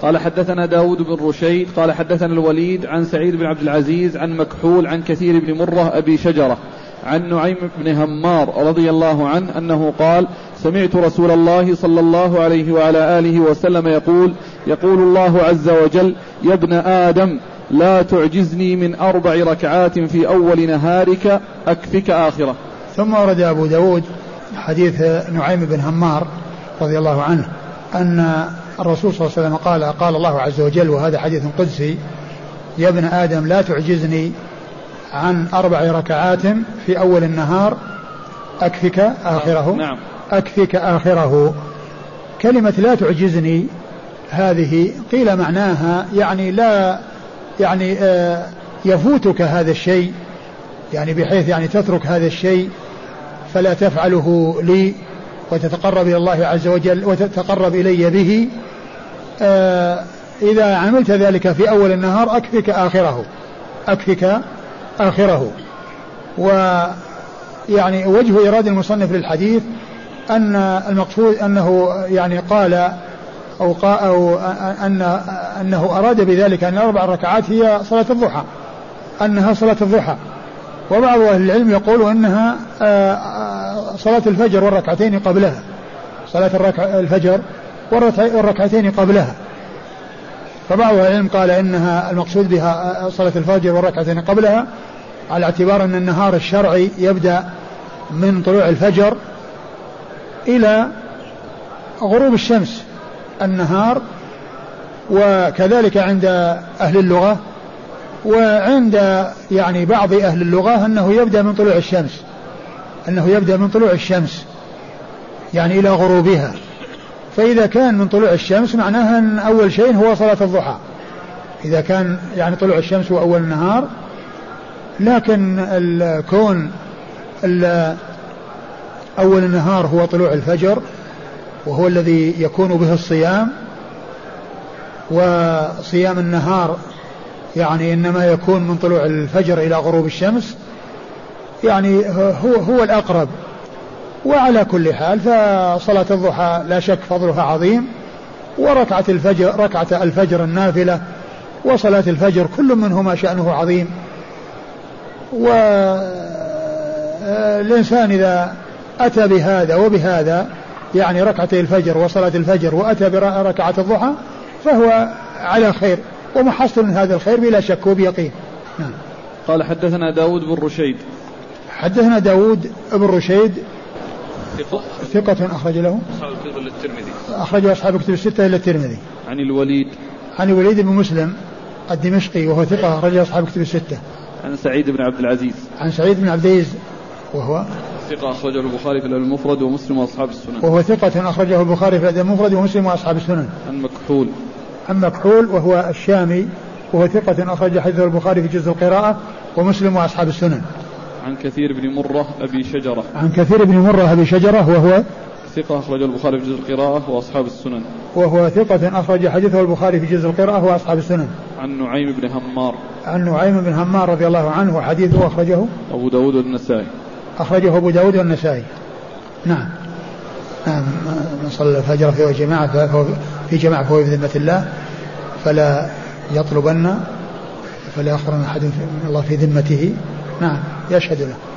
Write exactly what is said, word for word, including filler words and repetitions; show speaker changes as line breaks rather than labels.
قال حدثنا داود بن رشيد قال حدثنا الوليد عن سعيد بن عبد العزيز عن مكحول عن كثير بن مرة أبي شجرة عن نعيم بن همار رضي الله عنه أنه قال سمعت رسول الله صلى الله عليه وعلى آله وسلم يقول يقول الله عز وجل يا ابن آدم لا تعجزني من أربع ركعات في أول نهارك أكفك آخرة.
ثم ورد أبو داود حديث نعيم بن همار رضي الله عنه أن الرسول صلى الله عليه وسلم قال قال الله عز وجل وهذا حديث قدسي يا ابن آدم لا تعجزني عن أربع ركعات في أول النهار أكفك آخره.
نعم.
أكفك آخره. كلمة لا تعجزني هذه قيل معناها يعني لا يعني آه يفوتك هذا الشيء يعني بحيث يعني تترك هذا الشيء فلا تفعله لي وتتقرب إلى الله عز وجل وتتقرب إلي به. آه إذا عملت ذلك في أول النهار أكفك آخره أكفك آخره. ويعني وجه إرادة المصنف للحديث أن المقصود أنه يعني قال أو, قال أو أن أنه أراد بذلك أن أربع ركعات هي صلاة الضحى أنها صلاة الضحى. وبعض أهل العلم يقول أنها صلاة الفجر والركعتين قبلها صلاة الفجر والركعتين قبلها. فبعض أهل العلم قال إنها المقصود بها صلاة الفجر والركعتين قبلها على اعتبار أن النهار الشرعي يبدأ من طلوع الفجر إلى غروب الشمس النهار. وكذلك عند أهل اللغة وعند يعني بعض أهل اللغة أنه يبدأ من طلوع الشمس أنه يبدأ من طلوع الشمس يعني إلى غروبها. فإذا كان من طلوع الشمس معناها أن أول شيء هو صلاة الضحى إذا كان يعني طلوع الشمس هو أول النهار. لكن الكون أول النهار هو طلوع الفجر وهو الذي يكون به الصيام. وصيام النهار يعني إنما يكون من طلوع الفجر إلى غروب الشمس يعني هو, هو الأقرب. وعلى كل حال فصلاة الضحى لا شك فضلها عظيم وركعة الفجر ركعة الفجر النافلة وصلاة الفجر كل منهما شأنه عظيم. والإنسان إذا أتى بهذا وبهذا يعني ركعتي الفجر وصلاة الفجر وأتى بركعة الضحى فهو على خير ومحصل من هذا الخير بلا شك وبيقين. نعم.
قال حدثنا داود بن رشيد
حدثنا داود بن رشيد ثقة أخرج له
أصحاب الكتب إلا الترمذي
أخرج أصحاب الكتب الستة إلا الترمذي.
عن الوليد
عن الوليد بن مسلم الدمشقي وهو ثقة أخرج أصحاب الكتب الستة.
عن سعيد بن عبد العزيز
عن سعيد بن عبد العزيز وهو
ثقة أخرجه البخاري في الأدب المفرد ومسلم وأصحاب السنن.
وهو ثقة أخرجه البخاري في الأدب المفرد ومسلم وأصحاب السنن.
عن مكحول
عن مكحول وهو الشامي وهو ثقة أخرج حديثه البخاري في جزء القراءة ومسلم وأصحاب السنن.
عن كثير بن مرة أبي شجرة
عن كثير بن مرة أبي شجرة وهو
ثقة أخرج البخاري في جزء القراءة وأصحاب السنن.
وهو ثقة أخرج حديثه البخاري في جزء القراءة وأصحاب السنن.
عن نعيم بن همار
عن نعيم بن همار رضي الله عنه وحديثه أخرجه
أبو داود والنسائي
أخرجه أبو داود والنسائي. نعم. نعم. من صلى الفجر في جماعة فهو في جماعة فهو في ذمة الله فلا يطلبن فلا يخرن أحد من الله في ذمته. نعم يشهد له.